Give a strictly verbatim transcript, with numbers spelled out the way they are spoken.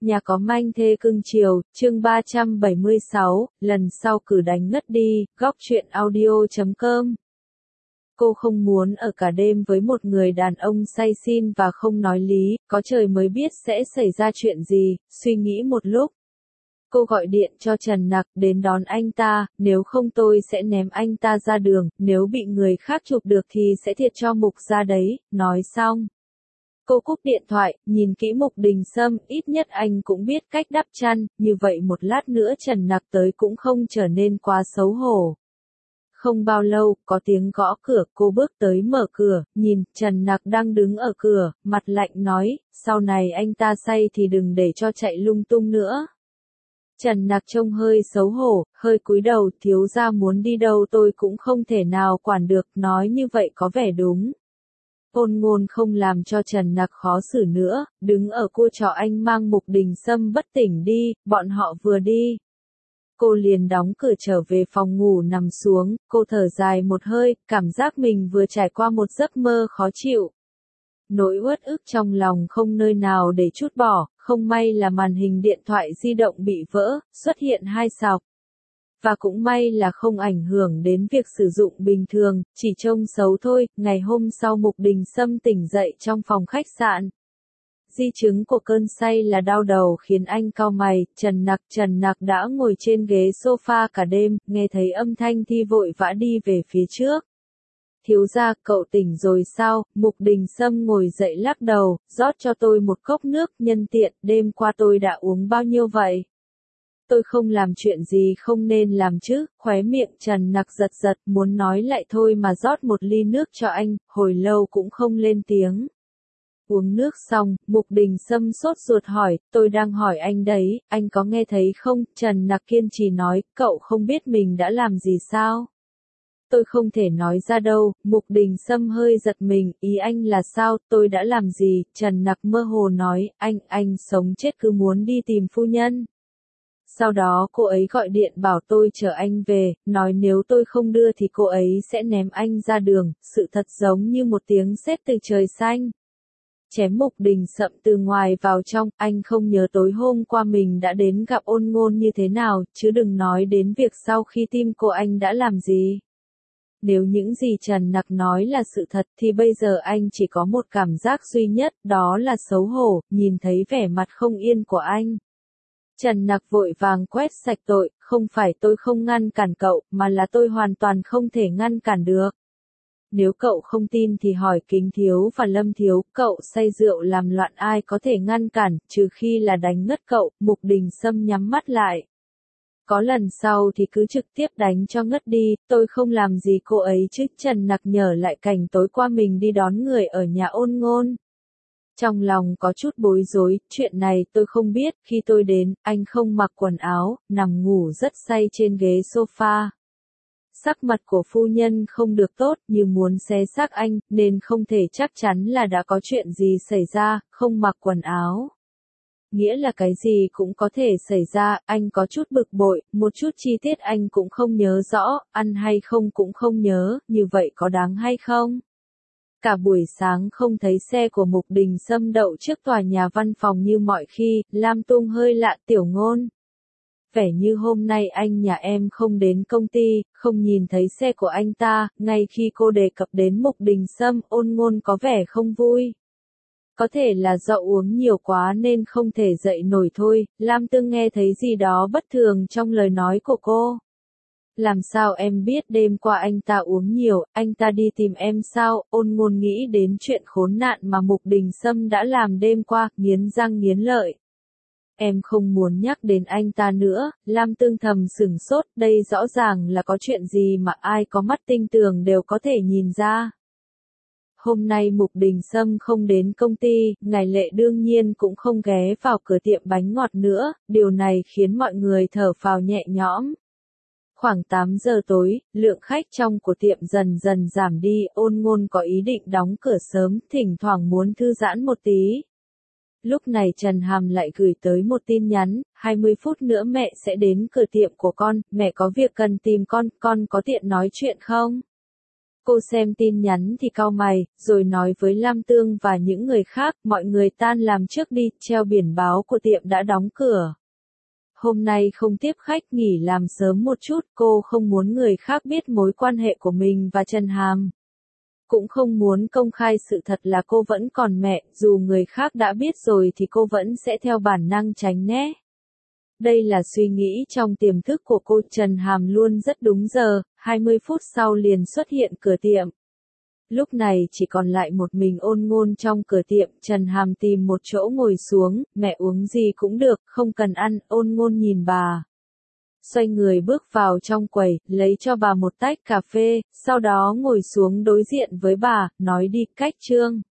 Nhà có manh thê cưng chiều, chương ba trăm bảy mươi sáu, lần sau cử đánh ngất đi, góc truyện audio chấm com. Cô không muốn ở cả đêm với một người đàn ông say xin và không nói lý, có trời mới biết sẽ xảy ra chuyện gì, suy nghĩ một lúc. Cô gọi điện cho Trần Nặc đến đón anh ta, nếu không tôi sẽ ném anh ta ra đường, nếu bị người khác chụp được thì sẽ thiệt cho Mục gia đấy, nói xong. Cô cúp điện thoại, nhìn kỹ Mục Đình Sâm, ít nhất anh cũng biết cách đắp chăn, như vậy một lát nữa Trần Nặc tới cũng không trở nên quá xấu hổ. Không bao lâu, có tiếng gõ cửa, cô bước tới mở cửa, nhìn, Trần Nặc đang đứng ở cửa, mặt lạnh nói, sau này anh ta say thì đừng để cho chạy lung tung nữa. Trần Nặc trông hơi xấu hổ, hơi cúi đầu, thiếu gia muốn đi đâu tôi cũng không thể nào quản được, nói như vậy có vẻ đúng. Ôn Ngôn không làm cho Trần Nặc khó xử nữa, đứng ở cua trò anh mang Mục Đình Sâm bất tỉnh đi, bọn họ vừa đi. Cô liền đóng cửa trở về phòng ngủ nằm xuống, cô thở dài một hơi, cảm giác mình vừa trải qua một giấc mơ khó chịu. Nỗi uất ức trong lòng không nơi nào để trút bỏ, không may là màn hình điện thoại di động bị vỡ, xuất hiện hai sọc. Và cũng may là không ảnh hưởng đến việc sử dụng bình thường, chỉ trông xấu thôi. Ngày hôm sau Mục Đình Sâm tỉnh dậy trong phòng khách sạn. Di chứng của cơn say là đau đầu khiến anh cau mày, Trần Nặc Trần Nặc đã ngồi trên ghế sofa cả đêm, nghe thấy âm thanh thì vội vã đi về phía trước. Thiếu gia, cậu tỉnh rồi sao? Mục Đình Sâm ngồi dậy lắc đầu, rót cho tôi một cốc nước, nhân tiện, đêm qua tôi đã uống bao nhiêu vậy? Tôi không làm chuyện gì không nên làm chứ, khóe miệng Trần Nặc giật giật, muốn nói lại thôi mà rót một ly nước cho anh, hồi lâu cũng không lên tiếng. Uống nước xong, Mục Đình Sâm sốt ruột hỏi, tôi đang hỏi anh đấy, anh có nghe thấy không? Trần Nặc kiên trì nói, cậu không biết mình đã làm gì sao? Tôi không thể nói ra đâu. Mục Đình Sâm hơi giật mình, ý anh là sao, tôi đã làm gì? Trần Nặc mơ hồ nói, anh, anh sống chết cứ muốn đi tìm phu nhân. Sau đó cô ấy gọi điện bảo tôi chờ anh về, nói nếu tôi không đưa thì cô ấy sẽ ném anh ra đường, sự thật giống như một tiếng sét từ trời xanh. Chém Mục Đình Sâm từ ngoài vào trong, anh không nhớ tối hôm qua mình đã đến gặp Ôn Ngôn như thế nào, chứ đừng nói đến việc sau khi tim cô anh đã làm gì. Nếu những gì Trần Nặc nói là sự thật thì bây giờ anh chỉ có một cảm giác duy nhất, đó là xấu hổ, nhìn thấy vẻ mặt không yên của anh. Trần Nặc vội vàng quét sạch tội, không phải tôi không ngăn cản cậu, mà là tôi hoàn toàn không thể ngăn cản được. Nếu cậu không tin thì hỏi Kính Thiếu và Lâm Thiếu, cậu say rượu làm loạn ai có thể ngăn cản, trừ khi là đánh ngất cậu. Mục Đình Sâm nhắm mắt lại. Có lần sau thì cứ trực tiếp đánh cho ngất đi, tôi không làm gì cô ấy chứ. Trần Nặc nhớ lại cảnh tối qua mình đi đón người ở nhà Ôn Ngôn. Trong lòng có chút bối rối, chuyện này tôi không biết, khi tôi đến, anh không mặc quần áo, nằm ngủ rất say trên ghế sofa. Sắc mặt của phu nhân không được tốt, như muốn xé xác anh, nên không thể chắc chắn là đã có chuyện gì xảy ra, không mặc quần áo. Nghĩa là cái gì cũng có thể xảy ra, anh có chút bực bội, một chút chi tiết anh cũng không nhớ rõ, ăn hay không cũng không nhớ, như vậy có đáng hay không? Cả buổi sáng không thấy xe của Mục Đình Sâm đậu trước tòa nhà văn phòng như mọi khi, Lam Tung hơi lạ. Tiểu Ngôn. Vẻ như hôm nay anh nhà em không đến công ty, không nhìn thấy xe của anh ta, ngay khi cô đề cập đến Mục Đình Sâm, Ôn Ngôn có vẻ không vui. Có thể là do uống nhiều quá nên không thể dậy nổi thôi, Lam Tương nghe thấy gì đó bất thường trong lời nói của cô. Làm sao em biết đêm qua anh ta uống nhiều, anh ta đi tìm em sao? Ôn Ngôn nghĩ đến chuyện khốn nạn mà Mục Đình Sâm đã làm đêm qua, nghiến răng nghiến lợi. Em không muốn nhắc đến anh ta nữa. Lam Tương thầm sửng sốt, đây rõ ràng là có chuyện gì mà ai có mắt tinh tường đều có thể nhìn ra. Hôm nay Mục Đình Sâm không đến công ty, Ngải Lệ đương nhiên cũng không ghé vào cửa tiệm bánh ngọt nữa, điều này khiến mọi người thở phào nhẹ nhõm. Khoảng tám giờ tối, lượng khách trong của tiệm dần dần giảm đi, Ôn Ngôn có ý định đóng cửa sớm, thỉnh thoảng muốn thư giãn một tí. Lúc này Trần Hàm lại gửi tới một tin nhắn, hai mươi phút nữa mẹ sẽ đến cửa tiệm của con, mẹ có việc cần tìm con, con có tiện nói chuyện không? Cô xem tin nhắn thì cau mày, rồi nói với Lam Tương và những người khác, mọi người tan làm trước đi, treo biển báo của tiệm đã đóng cửa. Hôm nay không tiếp khách, nghỉ làm sớm một chút, cô không muốn người khác biết mối quan hệ của mình và Trần Hàm. Cũng không muốn công khai sự thật là cô vẫn còn mẹ, dù người khác đã biết rồi thì cô vẫn sẽ theo bản năng tránh né. Đây là suy nghĩ trong tiềm thức của cô. Trần Hàm luôn rất đúng giờ, hai mươi phút sau liền xuất hiện cửa tiệm. Lúc này chỉ còn lại một mình Ôn Ngôn trong cửa tiệm, Trần Hàm tìm một chỗ ngồi xuống, mẹ uống gì cũng được, không cần ăn, Ôn Ngôn nhìn bà. Xoay người bước vào trong quầy, lấy cho bà một tách cà phê, sau đó ngồi xuống đối diện với bà, nói đi, cách Trương.